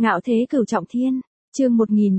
Ngạo thế cửu trọng thiên, chương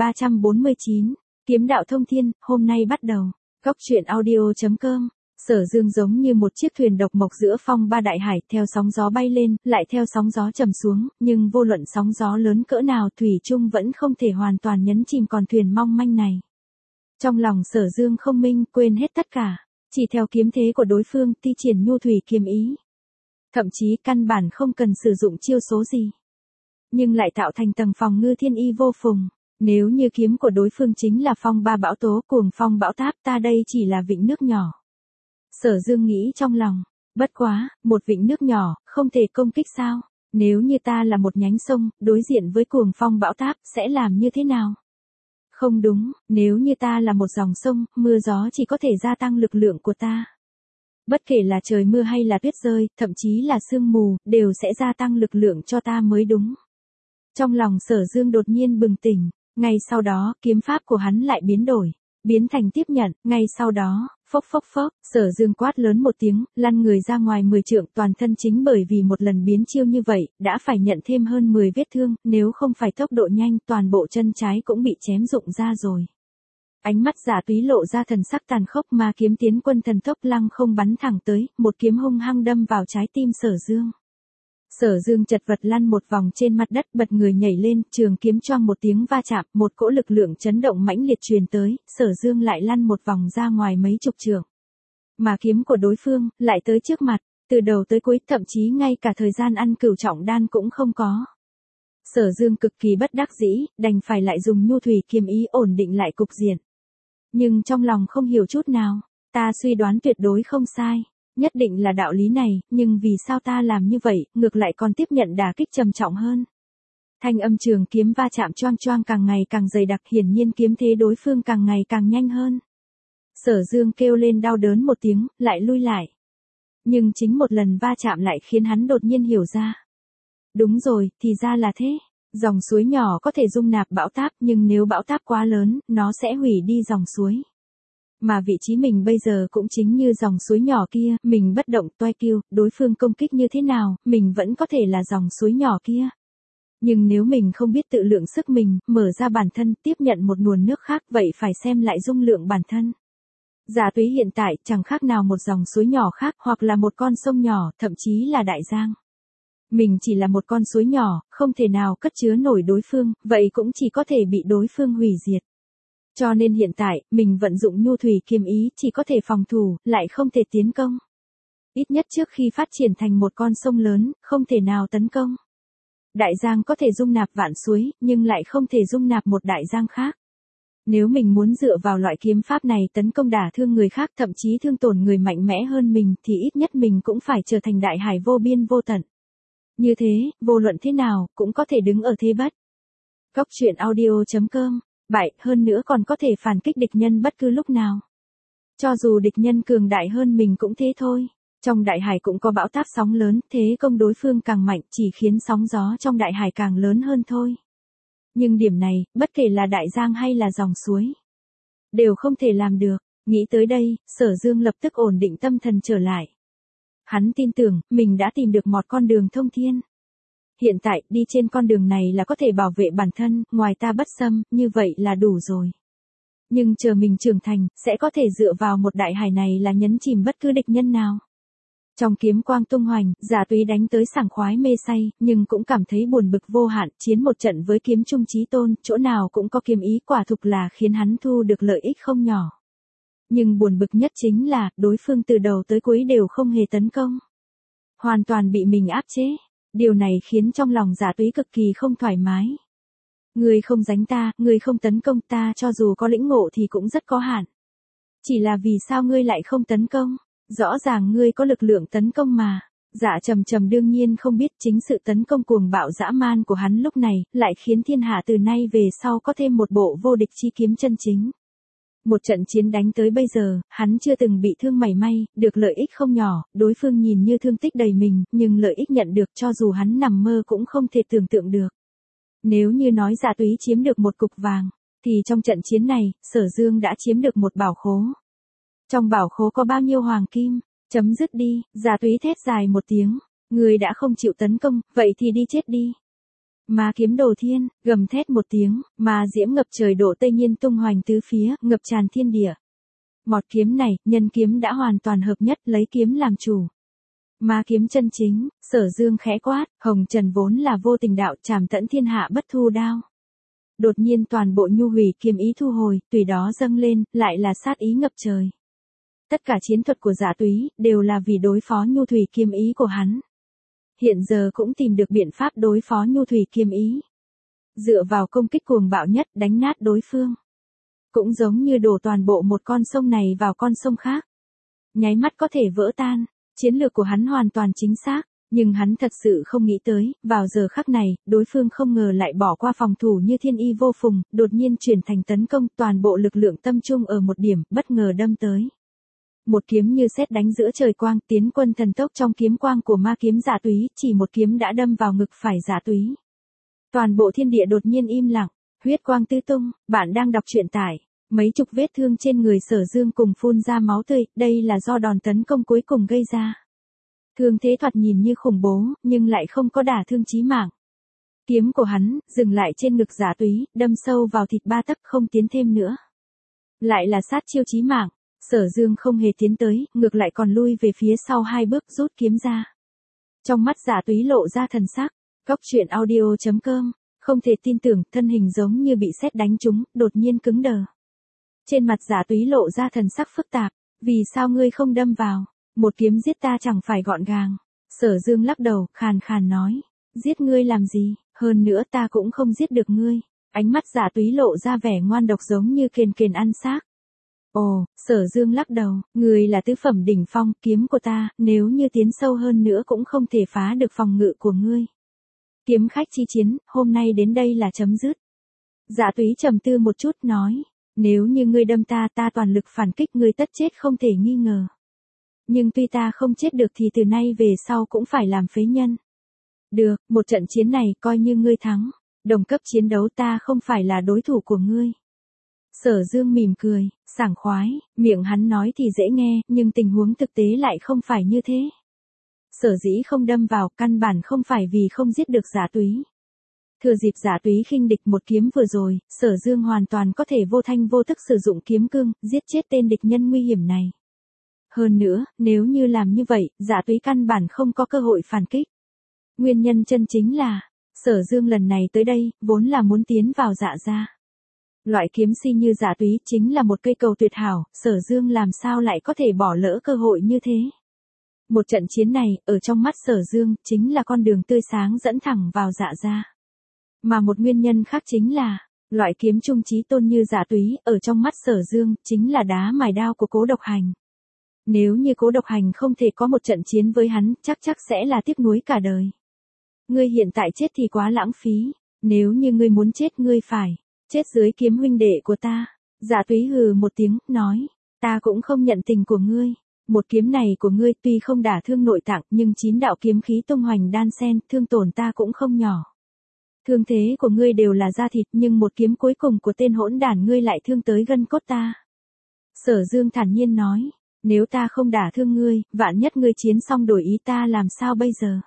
1349, kiếm đạo thông thiên, hôm nay bắt đầu. Góc truyện audio.com. Sở Dương giống như một chiếc thuyền độc mộc giữa phong ba đại hải, theo sóng gió bay lên, lại theo sóng gió trầm xuống, nhưng vô luận sóng gió lớn cỡ nào thủy chung vẫn không thể hoàn toàn nhấn chìm con thuyền mong manh này. Trong lòng Sở Dương không minh, quên hết tất cả, chỉ theo kiếm thế của đối phương, thi triển nhu thủy kiếm ý. Thậm chí căn bản không cần sử dụng chiêu số gì, nhưng lại tạo thành tầng phòng ngư thiên y vô phùng. Nếu như kiếm của đối phương chính là phong ba bão tố, cuồng phong bão táp, ta đây chỉ là vịnh nước nhỏ. Sở Dương nghĩ trong lòng, bất quá, một vịnh nước nhỏ, không thể công kích sao? Nếu như ta là một nhánh sông, đối diện với cuồng phong bão táp, sẽ làm như thế nào? Không đúng, nếu như ta là một dòng sông, mưa gió chỉ có thể gia tăng lực lượng của ta. Bất kể là trời mưa hay là tuyết rơi, thậm chí là sương mù, đều sẽ gia tăng lực lượng cho ta mới đúng. Trong lòng Sở Dương đột nhiên bừng tỉnh, ngay sau đó, kiếm pháp của hắn lại biến đổi, biến thành tiếp nhận, ngay sau đó, phốc phốc phốc, Sở Dương quát lớn một tiếng, lăn người ra ngoài 10 trượng, toàn thân chính bởi vì một lần biến chiêu như vậy, đã phải nhận thêm hơn 10 vết thương, nếu không phải tốc độ nhanh, toàn bộ chân trái cũng bị chém rụng ra rồi. Ánh mắt Giả Túy lộ ra thần sắc tàn khốc, mà kiếm tiến quân thần tốc lăng không bắn thẳng tới, một kiếm hung hăng đâm vào trái tim Sở Dương. Sở Dương chật vật lăn một vòng trên mặt đất, bật người nhảy lên, trường kiếm choang một tiếng va chạm, một cỗ lực lượng chấn động mãnh liệt truyền tới, Sở Dương lại lăn một vòng ra ngoài mấy chục trượng. Mà kiếm của đối phương lại tới trước mặt, từ đầu tới cuối, thậm chí ngay cả thời gian ăn cửu trọng đan cũng không có. Sở Dương cực kỳ bất đắc dĩ, đành phải lại dùng nhu thủy kiếm ý ổn định lại cục diện. Nhưng trong lòng không hiểu chút nào, ta suy đoán tuyệt đối không sai. Nhất định là đạo lý này, nhưng vì sao ta làm như vậy, ngược lại còn tiếp nhận đả kích trầm trọng hơn. Thanh âm trường kiếm va chạm choang choang càng ngày càng dày đặc, hiển nhiên kiếm thế đối phương càng ngày càng nhanh hơn. Sở Dương kêu lên đau đớn một tiếng, lại lui lại. Nhưng chính một lần va chạm lại khiến hắn đột nhiên hiểu ra. Đúng rồi, thì ra là thế. Dòng suối nhỏ có thể dung nạp bão táp, nhưng nếu bão táp quá lớn, nó sẽ hủy đi dòng suối. Mà vị trí mình bây giờ cũng chính như dòng suối nhỏ kia, mình bất động toai kiêu, đối phương công kích như thế nào, mình vẫn có thể là dòng suối nhỏ kia. Nhưng nếu mình không biết tự lượng sức mình, mở ra bản thân, tiếp nhận một nguồn nước khác, vậy phải xem lại dung lượng bản thân. Giả Túy hiện tại chẳng khác nào một dòng suối nhỏ khác, hoặc là một con sông nhỏ, thậm chí là đại giang. Mình chỉ là một con suối nhỏ, không thể nào cất chứa nổi đối phương, vậy cũng chỉ có thể bị đối phương hủy diệt. Cho nên hiện tại, mình vận dụng nhu thủy kiếm ý, chỉ có thể phòng thủ, lại không thể tiến công. Ít nhất trước khi phát triển thành một con sông lớn, không thể nào tấn công. Đại giang có thể dung nạp vạn suối, nhưng lại không thể dung nạp một đại giang khác. Nếu mình muốn dựa vào loại kiếm pháp này tấn công đả thương người khác, thậm chí thương tổn người mạnh mẽ hơn mình, thì ít nhất mình cũng phải trở thành đại hải vô biên vô tận. Như thế, vô luận thế nào, cũng có thể đứng ở thế bất. Góc truyện audio.com. Bại, hơn nữa còn có thể phản kích địch nhân bất cứ lúc nào. Cho dù địch nhân cường đại hơn mình cũng thế thôi. Trong đại hải cũng có bão táp sóng lớn, thế công đối phương càng mạnh, chỉ khiến sóng gió trong đại hải càng lớn hơn thôi. Nhưng điểm này, bất kể là đại giang hay là dòng suối, đều không thể làm được. Nghĩ tới đây, Sở Dương lập tức ổn định tâm thần trở lại. Hắn tin tưởng, mình đã tìm được một con đường thông thiên. Hiện tại, đi trên con đường này là có thể bảo vệ bản thân, ngoài ta bất xâm, như vậy là đủ rồi. Nhưng chờ mình trưởng thành, sẽ có thể dựa vào một đại hải này là nhấn chìm bất cứ địch nhân nào. Trong kiếm quang tung hoành, Giả Túy đánh tới sảng khoái mê say, nhưng cũng cảm thấy buồn bực vô hạn, chiến một trận với kiếm trung chí tôn, chỗ nào cũng có kiếm ý, quả thực là khiến hắn thu được lợi ích không nhỏ. Nhưng buồn bực nhất chính là, đối phương từ đầu tới cuối đều không hề tấn công. Hoàn toàn bị mình áp chế. Điều này khiến trong lòng Giả Túy cực kỳ không thoải mái. Ngươi không đánh ta, ngươi không tấn công ta, cho dù có lĩnh ngộ thì cũng rất có hạn. Chỉ là vì sao ngươi lại không tấn công? Rõ ràng ngươi có lực lượng tấn công mà. Dạ Trầm Trầm đương nhiên không biết chính sự tấn công cuồng bạo dã man của hắn lúc này, lại khiến thiên hạ từ nay về sau có thêm một bộ vô địch chi kiếm chân chính. Một trận chiến đánh tới bây giờ, hắn chưa từng bị thương mảy may, được lợi ích không nhỏ, đối phương nhìn như thương tích đầy mình, nhưng lợi ích nhận được cho dù hắn nằm mơ cũng không thể tưởng tượng được. Nếu như nói Giả Túy chiếm được một cục vàng, thì trong trận chiến này, Sở Dương đã chiếm được một bảo khố. Trong bảo khố có bao nhiêu hoàng kim? Chấm dứt đi, Giả Túy thét dài một tiếng. Người đã không chịu tấn công, vậy thì đi chết đi. Ma kiếm đồ thiên, gầm thét một tiếng, ma diễm ngập trời độ tây nhiên tung hoành tứ phía, ngập tràn thiên địa. Mọt kiếm này, nhân kiếm đã hoàn toàn hợp nhất, lấy kiếm làm chủ. Ma kiếm chân chính, Sở Dương khẽ quát, hồng trần vốn là vô tình đạo, trảm tẫn thiên hạ bất thu đao. Đột nhiên toàn bộ nhu hủy kiếm ý thu hồi, tùy đó dâng lên, lại là sát ý ngập trời. Tất cả chiến thuật của Dạ Túy, đều là vì đối phó nhu thủy kiếm ý của hắn. Hiện giờ cũng tìm được biện pháp đối phó nhu thủy kiếm ý. Dựa vào công kích cuồng bạo nhất, đánh nát đối phương. Cũng giống như đổ toàn bộ một con sông này vào con sông khác. Nháy mắt có thể vỡ tan, chiến lược của hắn hoàn toàn chính xác. Nhưng hắn thật sự không nghĩ tới, vào giờ khắc này, đối phương không ngờ lại bỏ qua phòng thủ như thiên y vô phùng, đột nhiên chuyển thành tấn công, toàn bộ lực lượng tâm trung ở một điểm, bất ngờ đâm tới. Một kiếm như sét đánh giữa trời quang, tiến quân thần tốc trong kiếm quang của ma kiếm Dạ Túy, chỉ một kiếm đã đâm vào ngực phải Dạ Túy. Toàn bộ thiên địa đột nhiên im lặng, huyết quang tứ tung, bạn đang đọc truyện tải. Mấy chục vết thương trên người Sở Dương cùng phun ra máu tươi, đây là do đòn tấn công cuối cùng gây ra. Thương thế thoạt nhìn như khủng bố, nhưng lại không có đả thương chí mạng. Kiếm của hắn, dừng lại trên ngực Dạ Túy, đâm sâu vào thịt ba tấc không tiến thêm nữa. Lại là sát chiêu chí mạng, Sở Dương không hề tiến tới, ngược lại còn lui về phía sau 2 bước rút kiếm ra. Trong mắt Dạ Túy lộ ra thần sắc, góc truyện audio.com, không thể tin tưởng, thân hình giống như bị sét đánh trúng, đột nhiên cứng đờ. Trên mặt Dạ Túy lộ ra thần sắc phức tạp, vì sao ngươi không đâm vào? Một kiếm giết ta chẳng phải gọn gàng. Sở Dương lắc đầu, khàn khàn nói. Giết ngươi làm gì, hơn nữa ta cũng không giết được ngươi. Ánh mắt Dạ Túy lộ ra vẻ ngoan độc giống như kền kền ăn xác. Ồ, Sở Dương lắc đầu, ngươi là tứ phẩm đỉnh phong, kiếm của ta, nếu như tiến sâu hơn nữa cũng không thể phá được phòng ngự của ngươi. Kiếm khách chi chiến, hôm nay đến đây là chấm dứt. Dạ Túy trầm tư một chút nói, nếu như ngươi đâm ta, ta toàn lực phản kích, ngươi tất chết không thể nghi ngờ. Nhưng tuy ta không chết được thì từ nay về sau cũng phải làm phế nhân. Được, một trận chiến này coi như ngươi thắng. Đồng cấp chiến đấu ta không phải là đối thủ của ngươi. Sở Dương mỉm cười, sảng khoái, miệng hắn nói thì dễ nghe, nhưng tình huống thực tế lại không phải như thế. Sở dĩ không đâm vào, căn bản không phải vì không giết được Dạ Túy. Thừa dịp Dạ Túy khinh địch một kiếm vừa rồi, Sở Dương hoàn toàn có thể vô thanh vô tức sử dụng kiếm cương, giết chết tên địch nhân nguy hiểm này. Hơn nữa, nếu như làm như vậy, Dạ Túy căn bản không có cơ hội phản kích. Nguyên nhân chân chính là, Sở Dương lần này tới đây, vốn là muốn tiến vào Dạ gia. Loại kiếm si như Dạ Túy chính là một cây cầu tuyệt hảo, Sở Dương làm sao lại có thể bỏ lỡ cơ hội như thế. Một trận chiến này, ở trong mắt Sở Dương, chính là con đường tươi sáng dẫn thẳng vào Dạ gia. Mà một nguyên nhân khác chính là, loại kiếm trung chí tôn như Dạ Túy, ở trong mắt Sở Dương, chính là đá mài đao của Cố Độc Hành. Nếu như Cố Độc Hành không thể có một trận chiến với hắn, chắc sẽ là tiếc nuối cả đời. Ngươi hiện tại chết thì quá lãng phí, nếu như ngươi muốn chết ngươi phải chết dưới kiếm huynh đệ của ta. Dạ Túy hừ một tiếng, nói, ta cũng không nhận tình của ngươi. Một kiếm này của ngươi tuy không đả thương nội tạng, nhưng 9 đạo kiếm khí tung hoành đan sen, thương tổn ta cũng không nhỏ. Thương thế của ngươi đều là da thịt, nhưng một kiếm cuối cùng của tên hỗn đản ngươi lại thương tới gân cốt ta. Sở Dương thản nhiên nói, nếu ta không đả thương ngươi, vạn nhất ngươi chiến xong đổi ý ta làm sao bây giờ?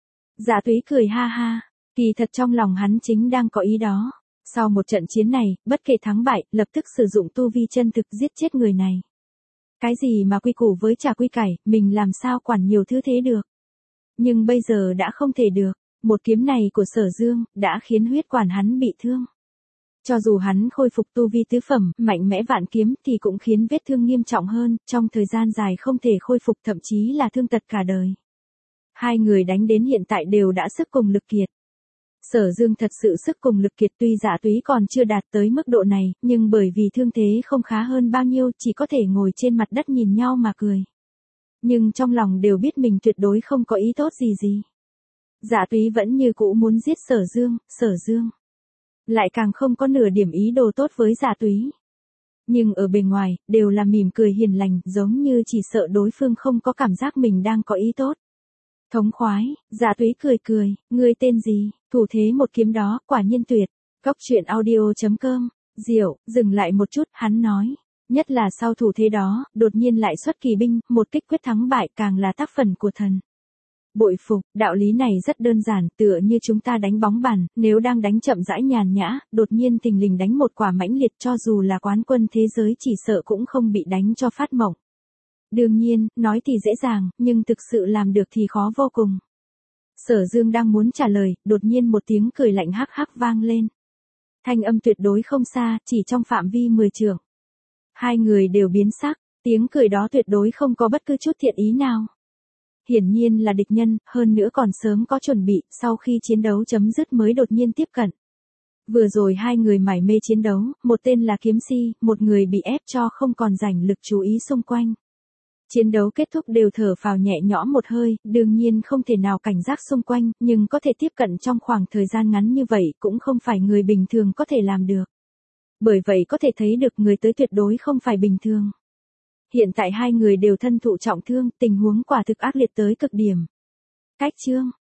Dạ Túy cười ha ha, kỳ thật trong lòng hắn chính đang có ý đó. Sau một trận chiến này, bất kể thắng bại, lập tức sử dụng tu vi chân thực giết chết người này. Cái gì mà quy củ với trà quy cải, mình làm sao quản nhiều thứ thế được. Nhưng bây giờ đã không thể được, một kiếm này của Sở Dương, đã khiến huyết quản hắn bị thương. Cho dù hắn khôi phục tu vi tứ phẩm, mạnh mẽ vạn kiếm thì cũng khiến vết thương nghiêm trọng hơn, trong thời gian dài không thể khôi phục thậm chí là thương tật cả đời. Hai người đánh đến hiện tại đều đã sức cùng lực kiệt. Sở Dương thật sự sức cùng lực kiệt, tuy Dạ Túy còn chưa đạt tới mức độ này, nhưng bởi vì thương thế không khá hơn bao nhiêu, chỉ có thể ngồi trên mặt đất nhìn nhau mà cười. Nhưng trong lòng đều biết mình tuyệt đối không có ý tốt gì. Dạ Túy vẫn như cũ muốn giết Sở Dương lại càng không có nửa điểm ý đồ tốt với Dạ Túy. Nhưng ở bề ngoài, đều là mỉm cười hiền lành, giống như chỉ sợ đối phương không có cảm giác mình đang có ý tốt. Thống khoái, Dạ Túy cười, ngươi tên gì, thủ thế một kiếm đó, quả nhiên tuyệt. Góc truyện audio.com, Diệu, dừng lại một chút, hắn nói. Nhất là sau thủ thế đó, đột nhiên lại xuất kỳ binh, một kích quyết thắng bại càng là tác phẩm của thần. Bội phục, đạo lý này rất đơn giản, tựa như chúng ta đánh bóng bàn, nếu đang đánh chậm rãi nhàn nhã, đột nhiên thình lình đánh một quả mãnh liệt cho dù là quán quân thế giới chỉ sợ cũng không bị đánh cho phát mộng. Đương nhiên, nói thì dễ dàng, nhưng thực sự làm được thì khó vô cùng. Sở Dương đang muốn trả lời, đột nhiên một tiếng cười lạnh hắc hắc vang lên. Thanh âm tuyệt đối không xa, chỉ trong phạm vi 10 trượng. Hai người đều biến sắc, tiếng cười đó tuyệt đối không có bất cứ chút thiện ý nào. Hiển nhiên là địch nhân, hơn nữa còn sớm có chuẩn bị, sau khi chiến đấu chấm dứt mới đột nhiên tiếp cận. Vừa rồi hai người mải mê chiến đấu, một tên là kiếm si, một người bị ép cho không còn rảnh lực chú ý xung quanh. Chiến đấu kết thúc đều thở phào nhẹ nhõm một hơi, đương nhiên không thể nào cảnh giác xung quanh, nhưng có thể tiếp cận trong khoảng thời gian ngắn như vậy cũng không phải người bình thường có thể làm được. Bởi vậy có thể thấy được người tới tuyệt đối không phải bình thường. Hiện tại hai người đều thân thụ trọng thương, tình huống quả thực ác liệt tới cực điểm. Cách chương